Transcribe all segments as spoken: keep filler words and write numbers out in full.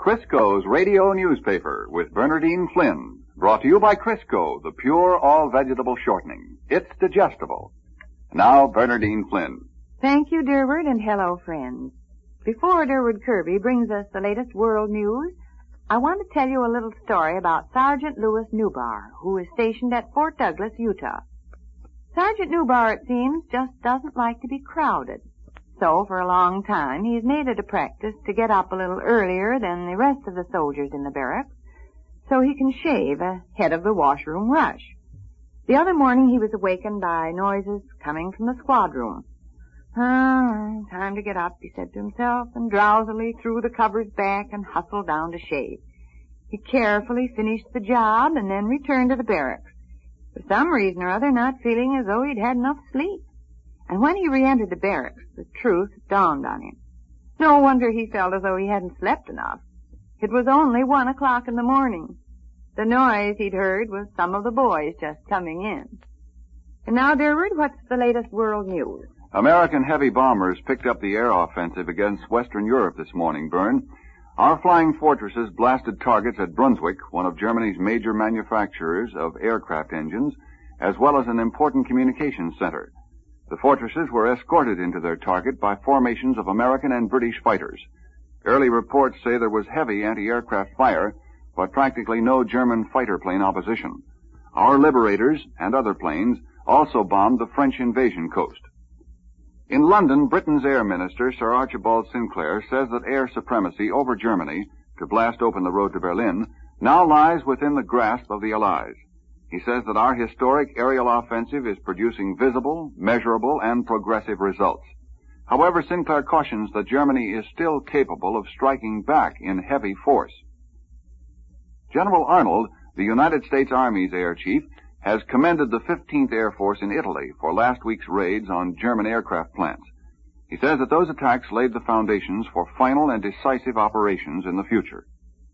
Crisco's radio newspaper with Bernardine Flynn. Brought to you by Crisco, the pure all-vegetable shortening. It's digestible. Now, Bernardine Flynn. Thank you, Durward, and hello, friends. Before Durward Kirby brings us the latest world news, I want to tell you a little story about Sergeant Louis Newbar, who is stationed at Fort Douglas, Utah. Sergeant Newbar, it seems, just doesn't like to be crowded. So, for a long time, he's made it a practice to get up a little earlier than the rest of the soldiers in the barracks, so he can shave ahead of the washroom rush. The other morning he was awakened by noises coming from the squad room. Ah, time to get up, he said to himself, and drowsily threw the covers back and hustled down to shave. He carefully finished the job and then returned to the barracks, for some reason or other not feeling as though he'd had enough sleep. And when he re-entered the barracks, the truth dawned on him. No wonder he felt as though he hadn't slept enough. It was only one o'clock in the morning. The noise he'd heard was some of the boys just coming in. And now, Durward, what's the latest world news? American heavy bombers picked up the air offensive against Western Europe this morning, Bern. Our flying fortresses blasted targets at Brunswick, one of Germany's major manufacturers of aircraft engines, as well as an important communications center. The fortresses were escorted into their target by formations of American and British fighters. Early reports say there was heavy anti-aircraft fire, but practically no German fighter plane opposition. Our Liberators and other planes also bombed the French invasion coast. In London, Britain's Air Minister, Sir Archibald Sinclair, says that air supremacy over Germany, to blast open the road to Berlin, now lies within the grasp of the Allies. He says that our historic aerial offensive is producing visible, measurable, and progressive results. However, Sinclair cautions that Germany is still capable of striking back in heavy force. General Arnold, the United States Army's air chief, has commended the fifteenth Air Force in Italy for last week's raids on German aircraft plants. He says that those attacks laid the foundations for final and decisive operations in the future.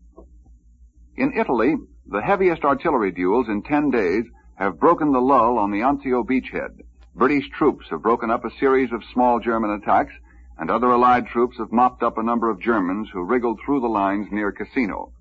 In Italy, the heaviest artillery duels in ten days have broken the lull on the Anzio beachhead. British troops have broken up a series of small German attacks, and other Allied troops have mopped up a number of Germans who wriggled through the lines near Cassino.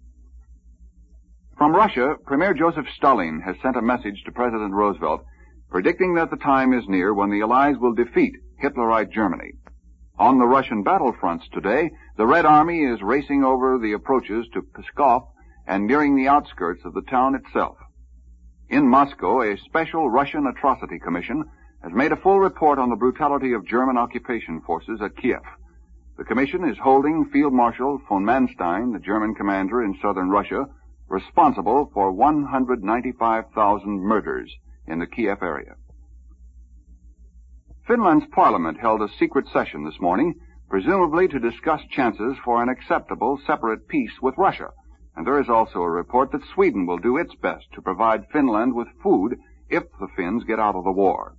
From Russia, Premier Joseph Stalin has sent a message to President Roosevelt predicting that the time is near when the Allies will defeat Hitlerite Germany. On the Russian battlefronts today, the Red Army is racing over the approaches to Pskov and nearing the outskirts of the town itself. In Moscow, a special Russian atrocity commission has made a full report on the brutality of German occupation forces at Kiev. The commission is holding Field Marshal von Manstein, the German commander in southern Russia, responsible for one hundred ninety-five thousand murders in the Kiev area. Finland's parliament held a secret session this morning, presumably to discuss chances for an acceptable separate peace with Russia. And there is also a report that Sweden will do its best to provide Finland with food if the Finns get out of the war.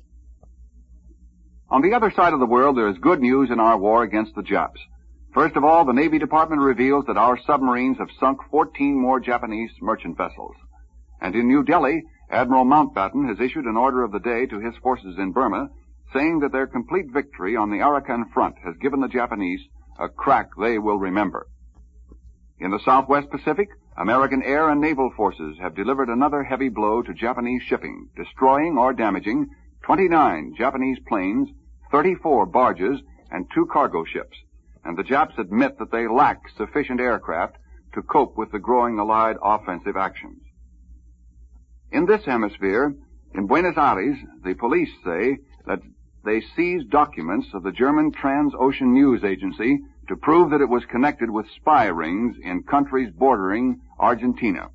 On the other side of the world, there is good news in our war against the Japs. First of all, the Navy Department reveals that our submarines have sunk fourteen more Japanese merchant vessels. And in New Delhi, Admiral Mountbatten has issued an order of the day to his forces in Burma, saying that their complete victory on the Arakan front has given the Japanese a crack they will remember. In the Southwest Pacific, American air and naval forces have delivered another heavy blow to Japanese shipping, destroying or damaging twenty-nine Japanese planes, thirty-four barges, and two cargo ships. And the Japs admit that they lack sufficient aircraft to cope with the growing Allied offensive actions. In this hemisphere, in Buenos Aires, the police say that they seized documents of the German Transocean News Agency to prove that it was connected with spy rings in countries bordering Argentina.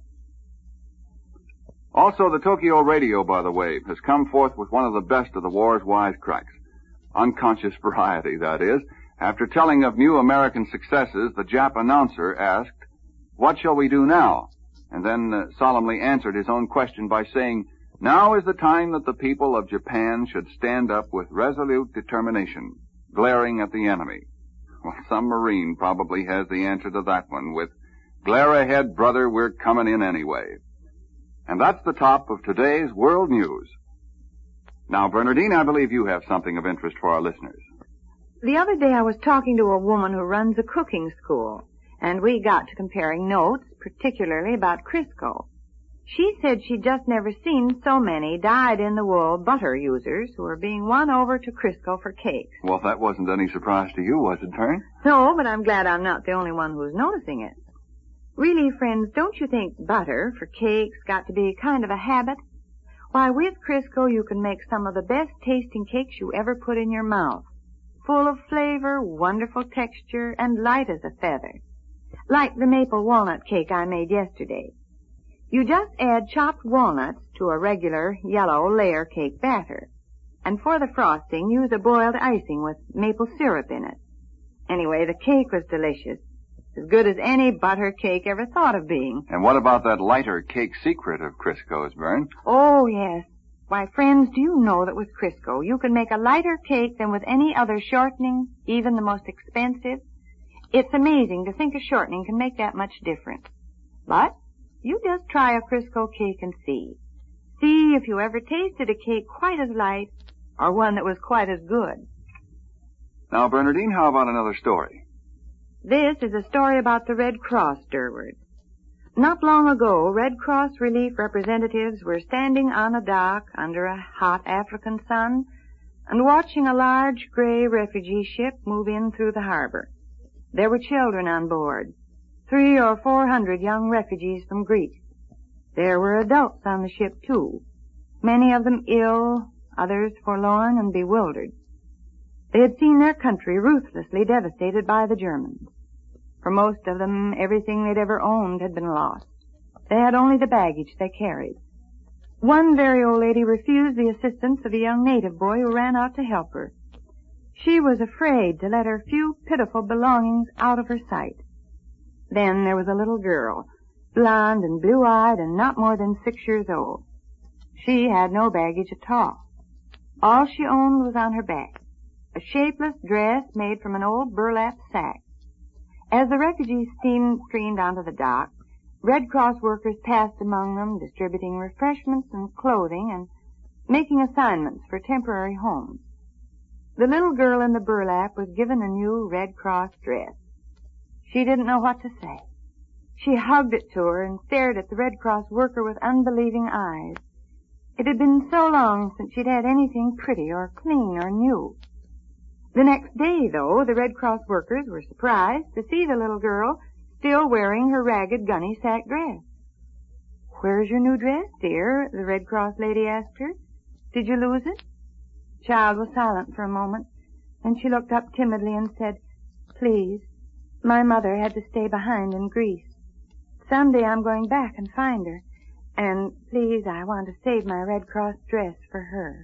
Also, the Tokyo radio, by the way, has come forth with one of the best of the war's wisecracks. Unconscious variety, that is. After telling of new American successes, the Jap announcer asked, "What shall we do now?" and then uh, solemnly answered his own question by saying, "Now is the time that the people of Japan should stand up with resolute determination, glaring at the enemy." Well, some Marine probably has the answer to that one with, "Glare ahead, brother, we're coming in anyway." And that's the top of today's World News. Now, Bernardine, I believe you have something of interest for our listeners. The other day I was talking to a woman who runs a cooking school, and we got to comparing notes, particularly about Crisco. She said she'd just never seen so many dyed-in-the-wool butter users who were being won over to Crisco for cakes. Well, that wasn't any surprise to you, was it, Vern? No, but I'm glad I'm not the only one who's noticing it. Really, friends, don't you think butter for cakes got to be kind of a habit? Why, with Crisco you can make some of the best-tasting cakes you ever put in your mouth. Full of flavor, wonderful texture, and light as a feather. Like the maple walnut cake I made yesterday. You just add chopped walnuts to a regular yellow layer cake batter. And for the frosting, use a boiled icing with maple syrup in it. Anyway, the cake was delicious. As good as any butter cake ever thought of being. And what about that lighter cake secret of Crisco's, Vern? Oh, yes. Why, friends, do you know that with Crisco you can make a lighter cake than with any other shortening, even the most expensive? It's amazing to think a shortening can make that much difference. But you just try a Crisco cake and see. See if you ever tasted a cake quite as light or one that was quite as good. Now, Bernardine, how about another story? This is a story about the Red Cross, Durward. Not long ago, Red Cross relief representatives were standing on a dock under a hot African sun and watching a large gray refugee ship move in through the harbor. There were children on board, three or four hundred young refugees from Greece. There were adults on the ship, too, many of them ill, others forlorn and bewildered. They had seen their country ruthlessly devastated by the Germans. For most of them, everything they'd ever owned had been lost. They had only the baggage they carried. One very old lady refused the assistance of a young native boy who ran out to help her. She was afraid to let her few pitiful belongings out of her sight. Then there was a little girl, blonde and blue-eyed and not more than six years old. She had no baggage at all. All she owned was on her back, a shapeless dress made from an old burlap sack. As the refugees steamed, streamed onto the dock, Red Cross workers passed among them, distributing refreshments and clothing and making assignments for temporary homes. The little girl in the burlap was given a new Red Cross dress. She didn't know what to say. She hugged it to her and stared at the Red Cross worker with unbelieving eyes. It had been so long since she'd had anything pretty or clean or new. The next day, though, the Red Cross workers were surprised to see the little girl still wearing her ragged gunny sack dress. "Where's your new dress, dear?" the Red Cross lady asked her. "Did you lose it?" The child was silent for a moment, then she looked up timidly and said, "Please, my mother had to stay behind in Greece. Someday I'm going back and find her, and please, I want to save my Red Cross dress for her."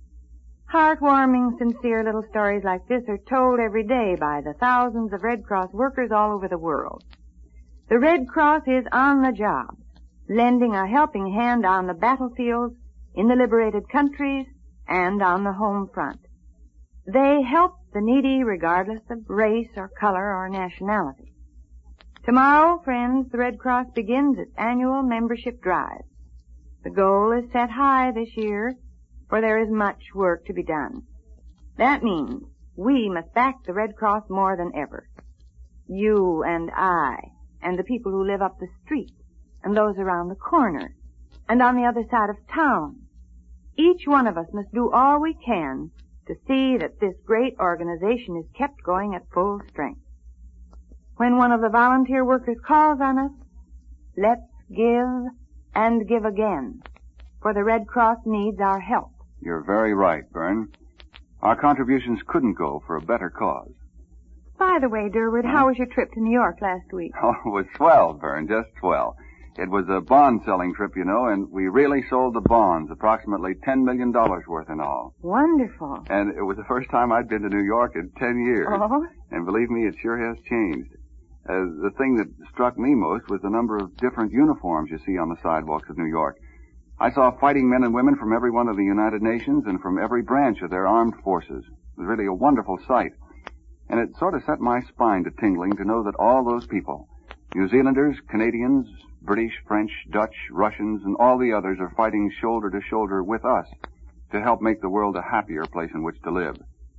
Heartwarming, sincere little stories like this are told every day by the thousands of Red Cross workers all over the world. The Red Cross is on the job, lending a helping hand on the battlefields, in the liberated countries, and on the home front. They help the needy regardless of race or color or nationality. Tomorrow, friends, the Red Cross begins its annual membership drive. The goal is set high this year, for there is much work to be done. That means we must back the Red Cross more than ever. You and I, and the people who live up the street, and those around the corner, and on the other side of town. Each one of us must do all we can to see that this great organization is kept going at full strength. When one of the volunteer workers calls on us, let's give and give again, for the Red Cross needs our help. You're very right, Bern. Our contributions couldn't go for a better cause. By the way, Durward, huh? How was your trip to New York last week? Oh, it was swell, Bern, just swell. It was a bond-selling trip, you know, and we really sold the bonds, approximately ten million dollars worth in all. Wonderful. And it was the first time I'd been to New York in ten years. Oh? And believe me, it sure has changed. Uh, the thing that struck me most was the number of different uniforms you see on the sidewalks of New York. I saw fighting men and women from every one of the United Nations and from every branch of their armed forces. It was really a wonderful sight. And it sort of set my spine to tingling to know that all those people, New Zealanders, Canadians, British, French, Dutch, Russians, and all the others are fighting shoulder to shoulder with us to help make the world a happier place in which to live.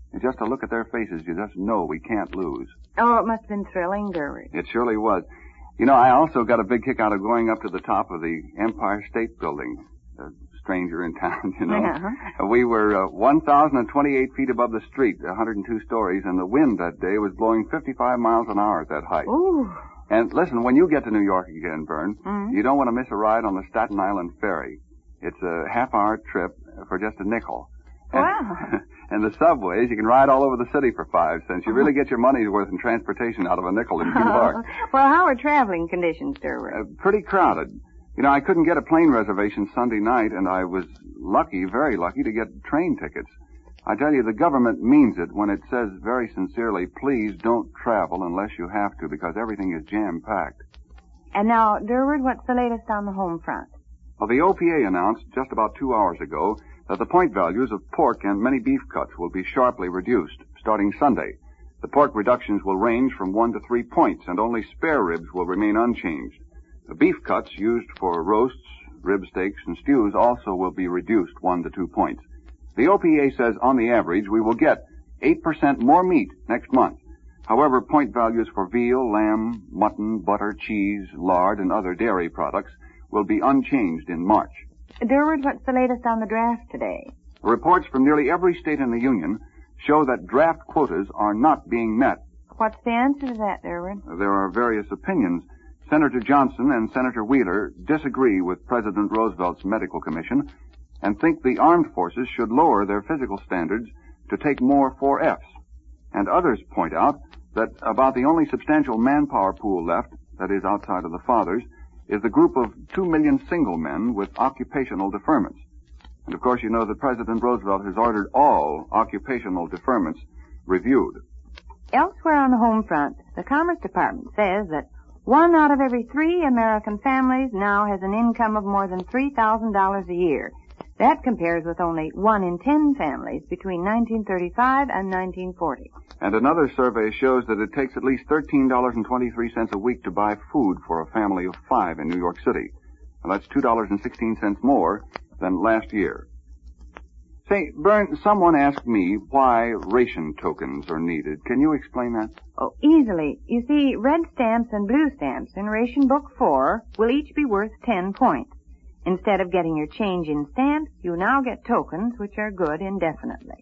And just to look at their faces, you just know we can't lose. Oh, it must have been thrilling, Durward. It surely was. You know, I also got a big kick out of going up to the top of the Empire State Building. A stranger in town, you know. Uh-huh. We were uh, one thousand twenty-eight feet above the street, one hundred two stories, and the wind that day was blowing fifty-five miles an hour at that height. Ooh. And listen, when you get to New York again, Bern, Mm-hmm. you don't want to miss a ride on the Staten Island Ferry. It's a half-hour trip for just a nickel. And, Wow. and the subways, you can ride all over the city for five cents. You really get your money's worth in transportation out of a nickel in New York. Well, how are traveling conditions, Durward? Uh, pretty crowded. You know, I couldn't get a plane reservation Sunday night, and I was lucky, very lucky, to get train tickets. I tell you, the government means it when it says very sincerely, please don't travel unless you have to, because everything is jam-packed. And now, Durward, what's the latest on the home front? Well, the O P A announced just about two hours ago that the point values of pork and many beef cuts will be sharply reduced starting Sunday. The pork reductions will range from one to three points, and only spare ribs will remain unchanged. The beef cuts used for roasts, rib steaks, and stews also will be reduced one to two points. The O P A says on the average we will get eight percent more meat next month. However, point values for veal, lamb, mutton, butter, cheese, lard, and other dairy products will be unchanged in March. Durward, what's the latest on the draft today? Reports from nearly every state in the Union show that draft quotas are not being met. What's the answer to that, Durward? There are various opinions. Senator Johnson and Senator Wheeler disagree with President Roosevelt's medical commission and think the armed forces should lower their physical standards to take more four Fs. And others point out that about the only substantial manpower pool left, that is outside of the fathers, is the group of two million single men with occupational deferments. And of course you know that President Roosevelt has ordered all occupational deferments reviewed. Elsewhere on the home front, the Commerce Department says that one out of every three American families now has an income of more than three thousand dollars a year. That compares with only one in ten families between nineteen thirty-five and nineteen forty. And another survey shows that it takes at least thirteen dollars and twenty-three cents a week to buy food for a family of five in New York City. Well, that's two dollars and sixteen cents more than last year. Say, Bern, someone asked me why ration tokens are needed. Can you explain that? Oh, easily. You see, red stamps and blue stamps in Ration Book four will each be worth ten points. Instead of getting your change in stamps, you now get tokens which are good indefinitely.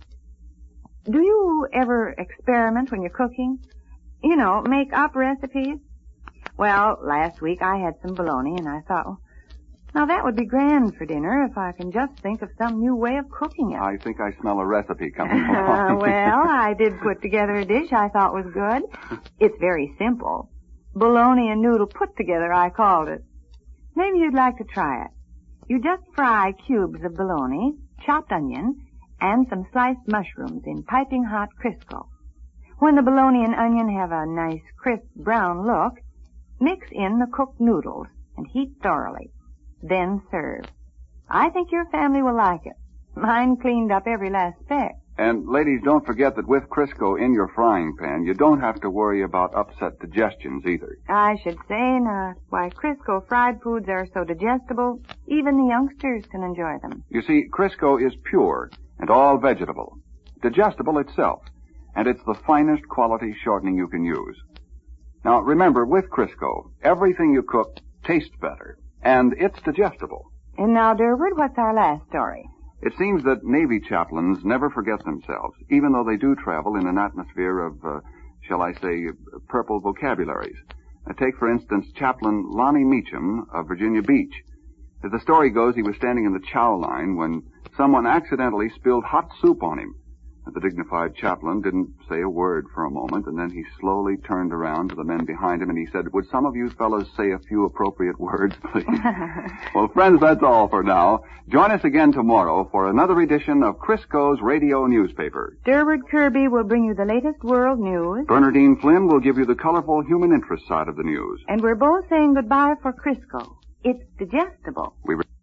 Do you ever experiment when you're cooking? You know, make up recipes? Well, last week I had some bologna and I thought, well, now that would be grand for dinner if I can just think of some new way of cooking it. I think I smell a recipe coming Uh, along. well, I did put together a dish I thought was good. It's very simple. Bologna and noodle put together, I called it. Maybe you'd like to try it. You just fry cubes of bologna, chopped onion, and some sliced mushrooms in piping hot Crisco. When the bologna and onion have a nice crisp brown look, mix in the cooked noodles and heat thoroughly. Then serve. I think your family will like it. Mine cleaned up every last speck. And ladies, don't forget that with Crisco in your frying pan, you don't have to worry about upset digestions either. I should say not. Why, Crisco fried foods are so digestible, even the youngsters can enjoy them. You see, Crisco is pure and all vegetable, digestible itself, and it's the finest quality shortening you can use. Now, remember, with Crisco, everything you cook tastes better, and it's digestible. And now, Durward, what's our last story? It seems that Navy chaplains never forget themselves, even though they do travel in an atmosphere of, uh, shall I say, purple vocabularies. Uh, take, for instance, Chaplain Lonnie Meacham of Virginia Beach. As the story goes, he was standing in the chow line when someone accidentally spilled hot soup on him. The dignified chaplain didn't say a word for a moment, and then he slowly turned around to the men behind him and he said, "Would some of you fellows say a few appropriate words, please?" Well, friends, that's all for now. Join us again tomorrow for another edition of Crisco's Radio Newspaper. Durward Kirby will bring you the latest world news. Bernardine Flynn will give you the colorful human interest side of the news. And we're both saying goodbye for Crisco. It's digestible. We